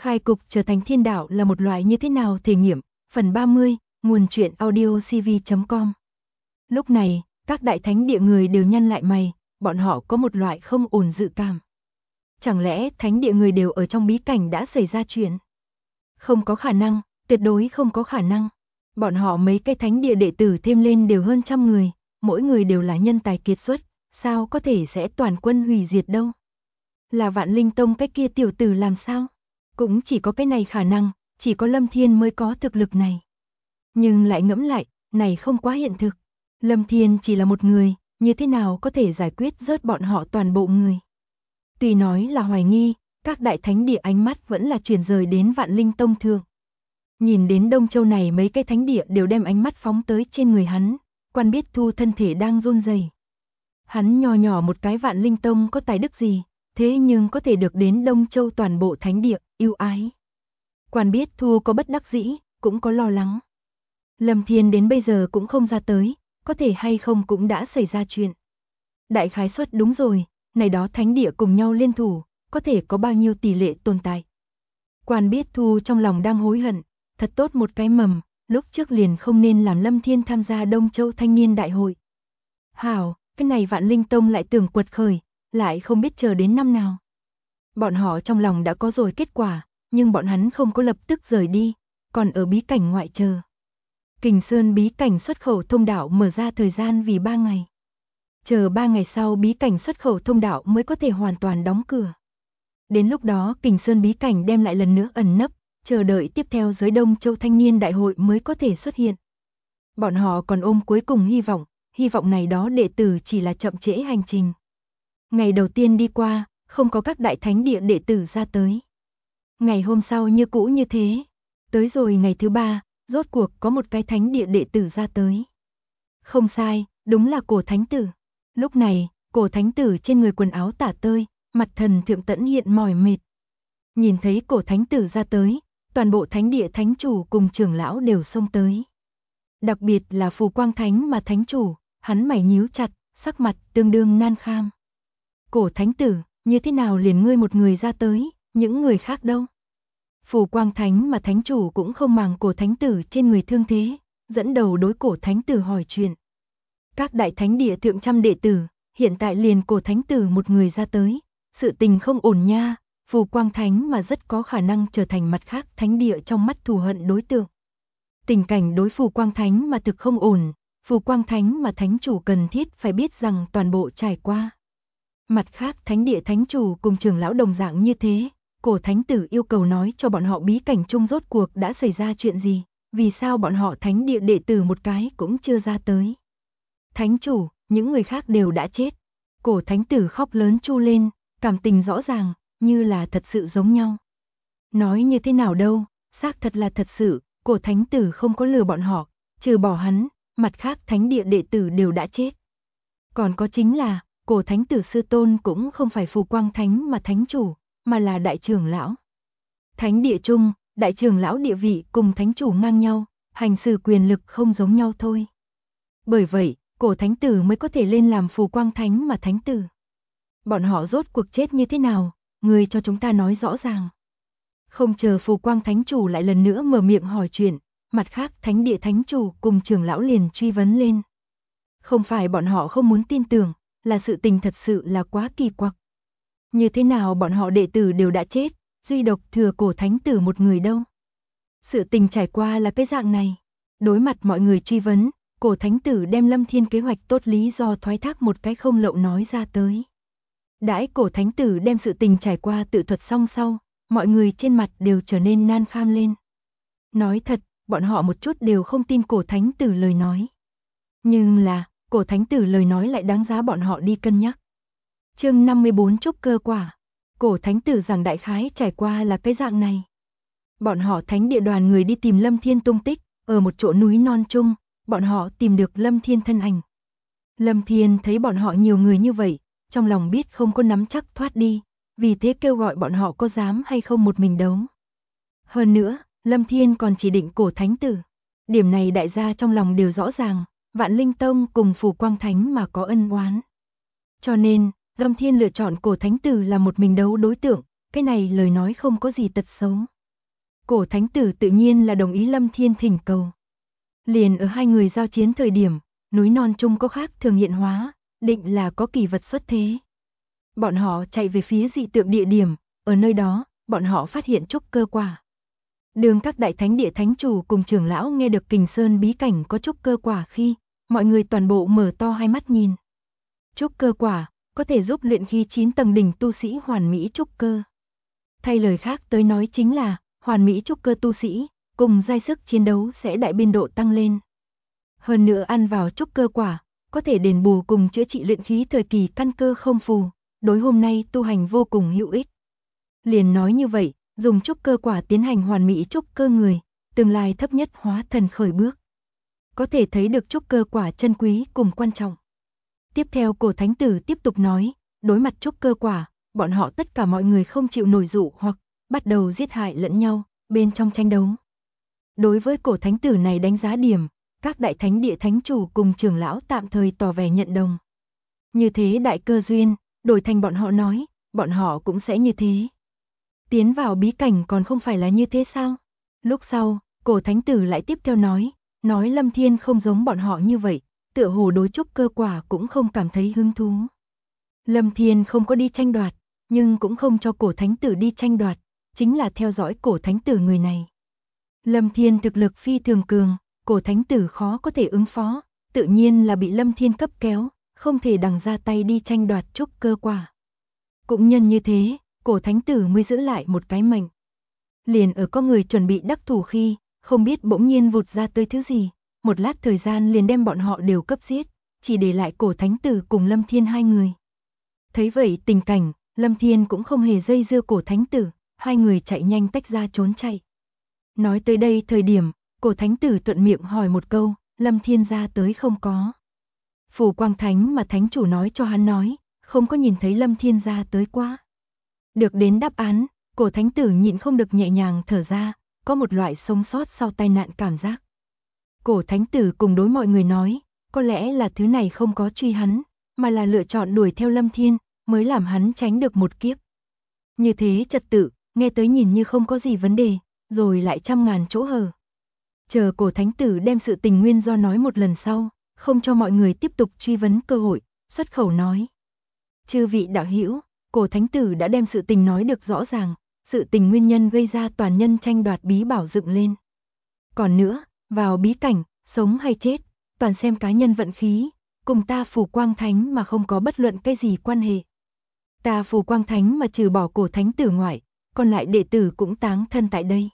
Khai cục trở thành thiên đạo là một loại như thế nào thể nghiệm, phần 30, nguồn truyện audio cv.com. Lúc này, các đại thánh địa người đều nhăn lại mày, bọn họ có một loại không ổn dự cảm. Chẳng lẽ thánh địa người đều ở trong bí cảnh đã xảy ra chuyện? Không có khả năng, tuyệt đối không có khả năng. Bọn họ mấy cái thánh địa đệ tử thêm lên đều hơn 100 người, mỗi người đều là nhân tài kiệt xuất, sao có thể sẽ toàn quân hủy diệt đâu? Là Vạn Linh Tông cái kia tiểu tử làm sao? Cũng chỉ có cái này khả năng, chỉ có Lâm Thiên mới có thực lực này. Nhưng lại ngẫm lại, này không quá hiện thực. Lâm Thiên chỉ là một người, như thế nào có thể giải quyết rớt bọn họ toàn bộ người? Tuy nói là hoài nghi, các đại thánh địa ánh mắt vẫn là chuyển rời đến Vạn Linh Tông thượng. Nhìn đến Đông Châu này mấy cái thánh địa đều đem ánh mắt phóng tới trên người hắn, Quan Biết Thu thân thể đang run rẩy. Hắn nho nhỏ một cái Vạn Linh Tông có tài đức gì, thế nhưng có thể được đến Đông Châu toàn bộ thánh địa yêu ái. Quan Biết Thu có bất đắc dĩ, cũng có lo lắng. Lâm Thiên đến bây giờ cũng không ra tới, có thể hay không cũng đã xảy ra chuyện. Đại khái suất đúng rồi, này đó thánh địa cùng nhau liên thủ, có thể có bao nhiêu tỷ lệ tồn tại. Quan Biết Thu trong lòng đang hối hận, thật tốt một cái mầm, lúc trước liền không nên làm Lâm Thiên tham gia Đông Châu Thanh niên đại hội. Hảo, cái này Vạn Linh Tông lại tưởng quật khởi, lại không biết chờ đến năm nào. Bọn họ trong lòng đã có rồi kết quả, nhưng bọn hắn không có lập tức rời đi, còn ở bí cảnh ngoại chờ. Kình Sơn bí cảnh xuất khẩu thông đạo mở ra thời gian vì 3 ngày. Chờ 3 ngày sau bí cảnh xuất khẩu thông đạo mới có thể hoàn toàn đóng cửa. Đến lúc đó Kình Sơn bí cảnh đem lại lần nữa ẩn nấp, chờ đợi tiếp theo giới Đông Châu Thanh niên đại hội mới có thể xuất hiện. Bọn họ còn ôm cuối cùng hy vọng này đó đệ tử chỉ là chậm trễ hành trình. Ngày đầu tiên đi qua, không có các đại thánh địa đệ tử ra tới. Ngày hôm sau như cũ như thế. Tới rồi ngày thứ 3, rốt cuộc có một cái thánh địa đệ tử ra tới. Không sai, đúng là Cổ Thánh Tử. Lúc này, Cổ Thánh Tử trên người quần áo tả tơi, mặt thần thượng tẫn hiện mỏi mệt. Nhìn thấy Cổ Thánh Tử ra tới, toàn bộ thánh địa thánh chủ cùng trưởng lão đều xông tới. Đặc biệt là Phù Quang Thánh mà thánh chủ, hắn mày nhíu chặt, sắc mặt tương đương nan kham. Cổ Thánh Tử, như thế nào liền ngươi một người ra tới, những người khác đâu? Phù Quang Thánh mà thánh chủ cũng không màng Cổ Thánh Tử trên người thương thế, dẫn đầu đối Cổ Thánh Tử hỏi chuyện. Các đại thánh địa thượng trăm đệ tử, hiện tại liền Cổ Thánh Tử một người ra tới, sự tình không ổn nha, Phù Quang Thánh mà rất có khả năng trở thành mặt khác thánh địa trong mắt thù hận đối tượng. Tình cảnh đối Phù Quang Thánh mà thực không ổn, Phù Quang Thánh mà thánh chủ cần thiết phải biết rằng toàn bộ trải qua. Mặt khác thánh địa thánh chủ cùng trưởng lão đồng dạng như thế, Cổ Thánh Tử yêu cầu nói cho bọn họ bí cảnh chung rốt cuộc đã xảy ra chuyện gì, vì sao bọn họ thánh địa đệ tử một cái cũng chưa ra tới. Thánh chủ, những người khác đều đã chết. Cổ Thánh Tử khóc lớn chu lên, cảm tình rõ ràng, như là thật sự giống nhau. Nói như thế nào đâu, xác thật là thật sự, Cổ Thánh Tử không có lừa bọn họ, trừ bỏ hắn, mặt khác thánh địa đệ tử đều đã chết. Còn có chính là, Cổ Thánh Tử sư tôn cũng không phải Phù Quang Thánh mà thánh chủ, mà là đại trưởng lão. Thánh địa chung, đại trưởng lão địa vị cùng thánh chủ ngang nhau, hành xử quyền lực không giống nhau thôi. Bởi vậy, Cổ Thánh Tử mới có thể lên làm Phù Quang Thánh mà thánh tử. Bọn họ rốt cuộc chết như thế nào, người cho chúng ta nói rõ ràng. Không chờ Phù Quang Thánh chủ lại lần nữa mở miệng hỏi chuyện, mặt khác thánh địa thánh chủ cùng trưởng lão liền truy vấn lên. Không phải bọn họ không muốn tin tưởng, là sự tình thật sự là quá kỳ quặc. Như thế nào bọn họ đệ tử đều đã chết, duy độc thừa Cổ Thánh Tử một người đâu. Sự tình trải qua là cái dạng này. Đối mặt mọi người truy vấn, Cổ Thánh Tử đem Lâm Thiên kế hoạch tốt lý do thoái thác một cái không lậu nói ra tới. Đãi Cổ Thánh Tử đem sự tình trải qua tự thuật xong sau, mọi người trên mặt đều trở nên nan kham lên. Nói thật, bọn họ một chút đều không tin Cổ Thánh Tử lời nói. Nhưng là, Cổ Thánh Tử lời nói lại đáng giá bọn họ đi cân nhắc. Chương 54 trúc cơ quả. Cổ Thánh Tử rằng đại khái trải qua là cái dạng này. Bọn họ thánh địa đoàn người đi tìm Lâm Thiên tung tích, ở một chỗ núi non chung, bọn họ tìm được Lâm Thiên thân ảnh. Lâm Thiên thấy bọn họ nhiều người như vậy, trong lòng biết không có nắm chắc thoát đi, vì thế kêu gọi bọn họ có dám hay không một mình đấu. Hơn nữa, Lâm Thiên còn chỉ định Cổ Thánh Tử. Điểm này đại gia trong lòng đều rõ ràng, Vạn Linh Tông cùng Phù Quang Thánh mà có ân oán. Cho nên, Lâm Thiên lựa chọn Cổ Thánh Tử là một mình đấu đối tượng, cái này lời nói không có gì tật xấu. Cổ thánh tử tự nhiên là đồng ý Lâm Thiên thỉnh cầu. Liền ở hai người giao chiến thời điểm, núi non chung có khác thường hiện hóa, định là có kỳ vật xuất thế. Bọn họ chạy về phía dị tượng địa điểm, ở nơi đó, bọn họ phát hiện trúc cơ quả. Đường các đại thánh địa thánh chủ cùng trưởng lão nghe được Kình Sơn bí cảnh có trúc cơ quả khi, mọi người toàn bộ mở to hai mắt nhìn. Trúc cơ quả, có thể giúp luyện khí 9 tầng đỉnh tu sĩ hoàn mỹ trúc cơ. Thay lời khác tới nói chính là, hoàn mỹ trúc cơ tu sĩ, cùng giai sức chiến đấu sẽ đại biên độ tăng lên. Hơn nữa ăn vào trúc cơ quả, có thể đền bù cùng chữa trị luyện khí thời kỳ căn cơ không phù, đối hôm nay tu hành vô cùng hữu ích. Liền nói như vậy, dùng trúc cơ quả tiến hành hoàn mỹ trúc cơ người, tương lai thấp nhất hóa thần khởi bước. Có thể thấy được trúc cơ quả chân quý cùng quan trọng. Tiếp theo cổ thánh tử tiếp tục nói, đối mặt trúc cơ quả, bọn họ tất cả mọi người không chịu nổi dụ hoặc bắt đầu giết hại lẫn nhau, bên trong tranh đấu. Đối với cổ thánh tử này đánh giá điểm, các đại thánh địa thánh chủ cùng trưởng lão tạm thời tỏ vẻ nhận đồng. Như thế đại cơ duyên, đổi thành bọn họ nói, bọn họ cũng sẽ như thế. Tiến vào bí cảnh còn không phải là như thế sao? Lúc sau, cổ thánh tử lại tiếp theo nói Lâm Thiên không giống bọn họ như vậy, tựa hồ đối trúc cơ quả cũng không cảm thấy hứng thú. Lâm Thiên không có đi tranh đoạt, nhưng cũng không cho cổ thánh tử đi tranh đoạt, chính là theo dõi cổ thánh tử người này. Lâm Thiên thực lực phi thường cường, cổ thánh tử khó có thể ứng phó, tự nhiên là bị Lâm Thiên cấp kéo, không thể đằng ra tay đi tranh đoạt trúc cơ quả. Cũng nhân như thế, cổ thánh tử mới giữ lại một cái mệnh. Liền ở có người chuẩn bị đắc thủ khi, không biết bỗng nhiên vụt ra tới thứ gì, một lát thời gian liền đem bọn họ đều cấp giết, chỉ để lại cổ thánh tử cùng Lâm Thiên hai người. Thấy vậy tình cảnh, Lâm Thiên cũng không hề dây dưa cổ thánh tử, hai người chạy nhanh tách ra trốn chạy. Nói tới đây thời điểm, cổ thánh tử thuận miệng hỏi một câu, Lâm Thiên ra tới không có. Phù Quang Thánh mà thánh chủ nói cho hắn nói, không có nhìn thấy Lâm Thiên ra tới quá. Được đến đáp án, cổ thánh tử nhịn không được nhẹ nhàng thở ra, có một loại sống sót sau tai nạn cảm giác. Cổ thánh tử cùng đối mọi người nói, có lẽ là thứ này không có truy hắn, mà là lựa chọn đuổi theo Lâm Thiên, mới làm hắn tránh được một kiếp. Như thế trật tự, nghe tới nhìn như không có gì vấn đề, rồi lại trăm ngàn chỗ hở. Chờ cổ thánh tử đem sự tình nguyên do nói một lần sau, không cho mọi người tiếp tục truy vấn cơ hội, xuất khẩu nói. Chư vị đạo hữu, cổ thánh tử đã đem sự tình nói được rõ ràng, sự tình nguyên nhân gây ra toàn nhân tranh đoạt bí bảo dựng lên. Còn nữa, vào bí cảnh, sống hay chết, toàn xem cá nhân vận khí, cùng ta Phù Quang Thánh mà không có bất luận cái gì quan hệ. Ta Phù Quang Thánh mà trừ bỏ cổ thánh tử ngoại, còn lại đệ tử cũng táng thân tại đây.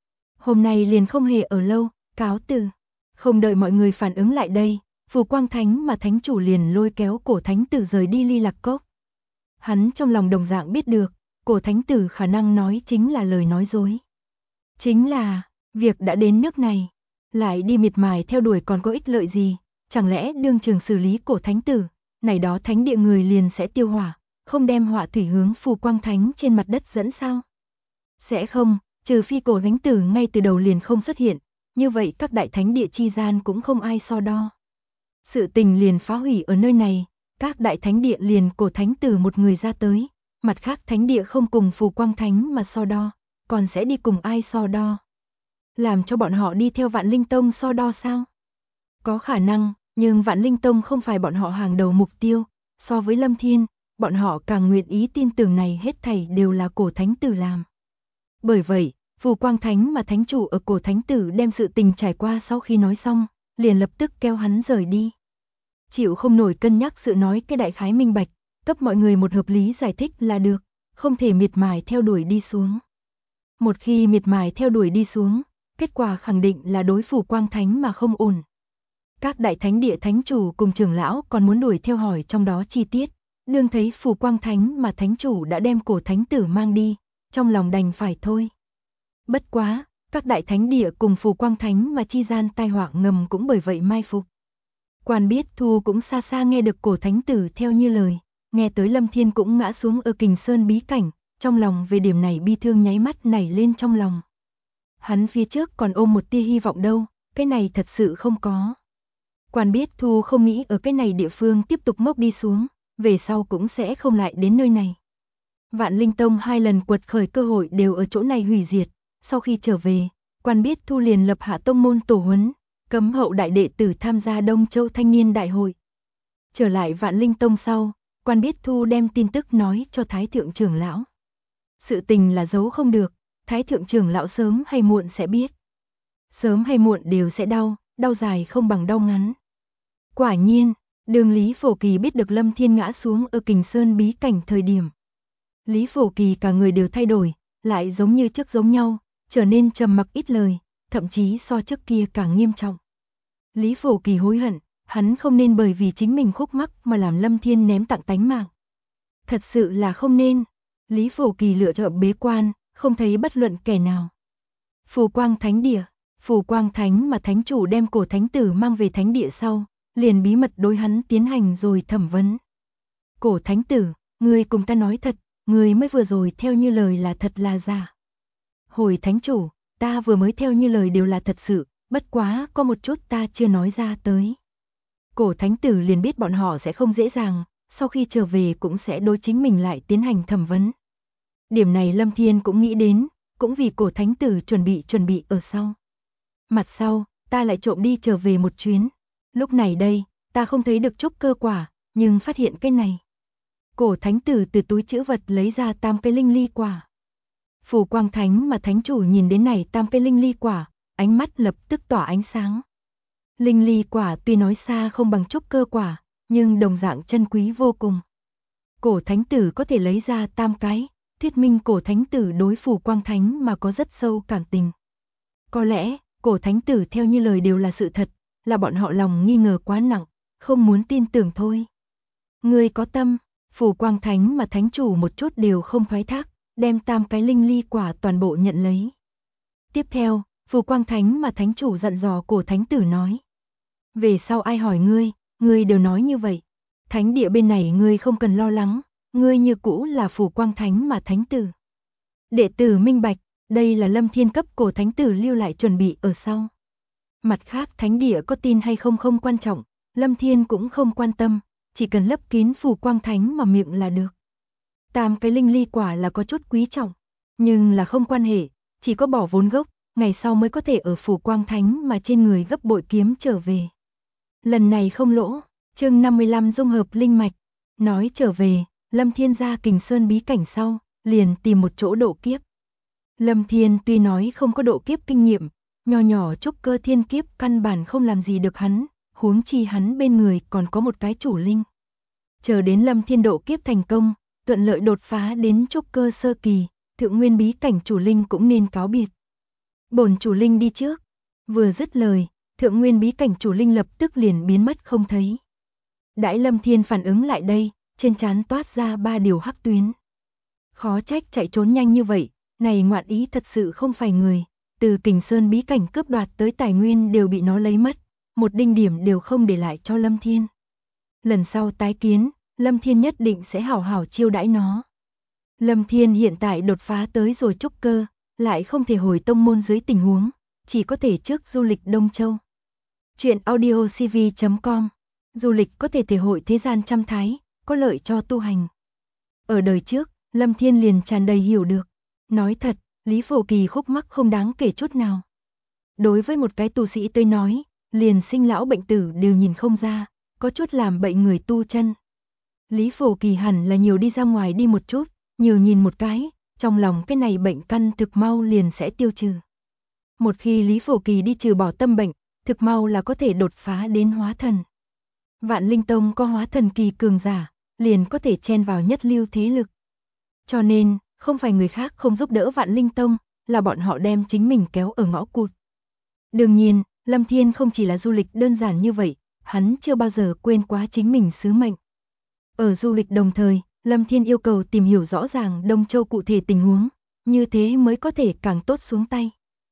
Hôm nay liền không hề ở lâu, cáo từ. Không đợi mọi người phản ứng lại đây, Phù Quang Thánh mà thánh chủ liền lôi kéo cổ thánh tử rời đi Ly Lạc Cốc. Hắn trong lòng đồng dạng biết được, cổ thánh tử khả năng nói chính là lời nói dối. Chính là, việc đã đến nước này, lại đi miệt mài theo đuổi còn có ích lợi gì, chẳng lẽ đương trường xử lý cổ thánh tử, này đó thánh địa người liền sẽ tiêu hỏa, không đem hỏa thủy hướng Phù Quang Thánh trên mặt đất dẫn sao? Sẽ không, trừ phi cổ thánh tử ngay từ đầu liền không xuất hiện, như vậy các đại thánh địa chi gian cũng không ai so đo. Sự tình liền phá hủy ở nơi này, các đại thánh địa liền cổ thánh tử một người ra tới, mặt khác thánh địa không cùng Phù Quang Thánh mà so đo, còn sẽ đi cùng ai so đo? Làm cho bọn họ đi theo Vạn Linh Tông so đo sao? Có khả năng, nhưng Vạn Linh Tông không phải bọn họ hàng đầu mục tiêu, so với Lâm Thiên, bọn họ càng nguyện ý tin tưởng này hết thảy đều là cổ thánh tử làm. Bởi vậy, Phù Quang Thánh mà thánh chủ ở cổ thánh tử đem sự tình trải qua sau khi nói xong, liền lập tức kêu hắn rời đi. Chịu không nổi cân nhắc sự nói cái đại khái minh bạch, cấp mọi người một hợp lý giải thích là được, không thể miệt mài theo đuổi đi xuống. Một khi miệt mài theo đuổi đi xuống, kết quả khẳng định là đối Phù Quang Thánh mà không ổn. Các đại thánh địa thánh chủ cùng trưởng lão còn muốn đuổi theo hỏi trong đó chi tiết, đương thấy Phù Quang Thánh mà thánh chủ đã đem cổ thánh tử mang đi, trong lòng đành phải thôi. Bất quá, các đại thánh địa cùng Phù Quang Thánh mà chi gian tai họa ngầm cũng bởi vậy mai phục. Quan biết Thu cũng xa xa nghe được cổ thánh tử theo như lời, nghe tới Lâm Thiên cũng ngã xuống ở Kình Sơn bí cảnh, trong lòng về điểm này bi thương nháy mắt nảy lên trong lòng. Hắn phía trước còn ôm một tia hy vọng đâu, cái này thật sự không có. Quan biết Thu không nghĩ ở cái này địa phương tiếp tục mốc đi xuống, về sau cũng sẽ không lại đến nơi này. Vạn Linh Tông 2 lần quật khởi cơ hội đều ở chỗ này hủy diệt, sau khi trở về, Quan Biết Thu liền lập hạ tông môn tổ huấn, cấm hậu đại đệ tử tham gia Đông Châu Thanh niên đại hội. Trở lại Vạn Linh Tông sau, Quan Biết Thu đem tin tức nói cho Thái thượng trưởng lão. Sự tình là giấu không được, Thái thượng trưởng lão sớm hay muộn sẽ biết. Sớm hay muộn đều sẽ đau, đau dài không bằng đau ngắn. Quả nhiên, đường Lý Phổ Kỳ biết được Lâm Thiên ngã xuống ở Kình Sơn bí cảnh thời điểm. Lý Phổ Kỳ cả người đều thay đổi, lại giống như trước giống nhau, trở nên trầm mặc ít lời, thậm chí so trước kia càng nghiêm trọng. Lý Phổ Kỳ hối hận, hắn không nên bởi vì chính mình khúc mắc mà làm Lâm Thiên ném tặng tánh mạng. Thật sự là không nên. Lý Phổ Kỳ lựa chọn bế quan, không thấy bất luận kẻ nào. Phù Quang Thánh Địa, Phù Quang Thánh mà thánh chủ đem cổ thánh tử mang về thánh địa sau, liền bí mật đối hắn tiến hành rồi thẩm vấn. Cổ thánh tử, ngươi cùng ta nói thật, ngươi mới vừa rồi theo như lời là thật là giả. Hồi thánh chủ, ta vừa mới theo như lời đều là thật sự, bất quá có một chút ta chưa nói ra tới. Cổ thánh tử liền biết bọn họ sẽ không dễ dàng, sau khi trở về cũng sẽ đối chính mình lại tiến hành thẩm vấn. Điểm này Lâm Thiên cũng nghĩ đến, cũng vì cổ thánh tử chuẩn bị ở sau. Mặt sau, ta lại trộm đi trở về một chuyến. Lúc này đây, ta không thấy được trúc cơ quả, nhưng phát hiện cái này. Cổ thánh tử từ túi trữ vật lấy ra 8 cái linh ly quả. Phù Quang Thánh mà thánh chủ nhìn đến này 8 cái linh ly quả, ánh mắt lập tức tỏa ánh sáng. Linh ly quả tuy nói xa không bằng trúc cơ quả, nhưng đồng dạng chân quý vô cùng. Cổ thánh tử có thể lấy ra 8 cái, thuyết minh cổ thánh tử đối Phù Quang Thánh mà có rất sâu cảm tình. Có lẽ, cổ thánh tử theo như lời đều là sự thật, là bọn họ lòng nghi ngờ quá nặng, không muốn tin tưởng thôi. Người có tâm, Phù Quang Thánh mà thánh chủ một chút đều không thoái thác, đem 8 cái linh ly quả toàn bộ nhận lấy. Tiếp theo, Phù Quang Thánh mà thánh chủ dặn dò cổ thánh tử nói. Về sau ai hỏi ngươi đều nói như vậy. Thánh địa bên này ngươi không cần lo lắng, ngươi như cũ là Phù Quang Thánh mà thánh tử. Đệ tử minh bạch, đây là Lâm Thiên cấp cổ thánh tử lưu lại chuẩn bị ở sau. Mặt khác thánh địa có tin hay không không quan trọng, Lâm Thiên cũng không quan tâm, chỉ cần lấp kín Phù Quang Thánh mà miệng là được. 8 cái linh ly quả là có chút quý trọng, nhưng là không quan hệ, chỉ có bỏ vốn gốc, ngày sau mới có thể ở Phù Quang Thánh mà trên người gấp bội kiếm trở về. Lần này không lỗ, chương 55 dung hợp linh mạch, nói trở về, Lâm Thiên ra Kình Sơn bí cảnh sau, liền tìm một chỗ độ kiếp. Lâm Thiên tuy nói không có độ kiếp kinh nghiệm, nho nhỏ trúc cơ thiên kiếp căn bản không làm gì được hắn, huống chi hắn bên người còn có một cái chủ linh. Chờ đến Lâm Thiên độ kiếp thành công, thuận lợi đột phá đến trúc cơ sơ kỳ, thượng nguyên bí cảnh chủ linh cũng nên cáo biệt. Bổn chủ linh đi trước. Vừa dứt lời, thượng nguyên bí cảnh chủ linh lập tức liền biến mất không thấy. Đãi Lâm Thiên phản ứng lại đây, trên trán toát ra 3 điều hắc tuyến. Khó trách chạy trốn nhanh như vậy, này ngoạn ý thật sự không phải người, từ Kình Sơn bí cảnh cướp đoạt tới tài nguyên đều bị nó lấy mất, một đinh điểm đều không để lại cho Lâm Thiên. Lần sau tái kiến, Lâm Thiên nhất định sẽ hảo hảo chiêu đãi nó. Lâm Thiên hiện tại đột phá tới rồi trúc cơ, lại không thể hồi tông môn dưới tình huống, chỉ có thể trước du lịch Đông Châu. Chuyện audiocv.com. Du lịch có thể thể hội thế gian trăm thái, có lợi cho tu hành. Ở đời trước, Lâm Thiên liền tràn đầy hiểu được. Nói thật, Lý Phổ Kỳ khúc mắc không đáng kể chút nào. Đối với một cái tu sĩ tới nói, liền sinh lão bệnh tử đều nhìn không ra, có chút làm bệnh người tu chân. Lý Phổ Kỳ hẳn là nhiều đi ra ngoài đi một chút, nhiều nhìn một cái, trong lòng cái này bệnh căn thực mau liền sẽ tiêu trừ. Một khi Lý Phổ Kỳ đi trừ bỏ tâm bệnh, thực mau là có thể đột phá đến hóa thần. Vạn Linh Tông có hóa thần kỳ cường giả, liền có thể chen vào nhất lưu thế lực. Cho nên, không phải người khác không giúp đỡ Vạn Linh Tông, là bọn họ đem chính mình kéo ở ngõ cụt. Đương nhiên, Lâm Thiên không chỉ là du lịch đơn giản như vậy, hắn chưa bao giờ quên quá chính mình sứ mệnh. Ở du lịch đồng thời, Lâm Thiên yêu cầu tìm hiểu rõ ràng Đông Châu cụ thể tình huống, như thế mới có thể càng tốt xuống tay.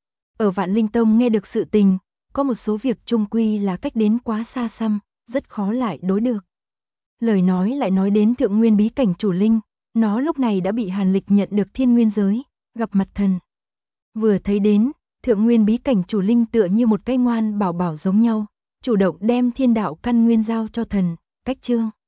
Ở Vạn Linh Tông nghe được sự tình, có một số việc chung quy là cách đến quá xa xăm, rất khó lại đối được. Lời nói lại nói đến thượng nguyên bí cảnh chủ linh, nó lúc này đã bị Hàn Lịch nhận được thiên nguyên giới, gặp mặt thần. Vừa thấy đến, thượng nguyên bí cảnh chủ linh tựa như một cái ngoan bảo bảo giống nhau, chủ động đem thiên đạo căn nguyên giao cho thần, cách chương.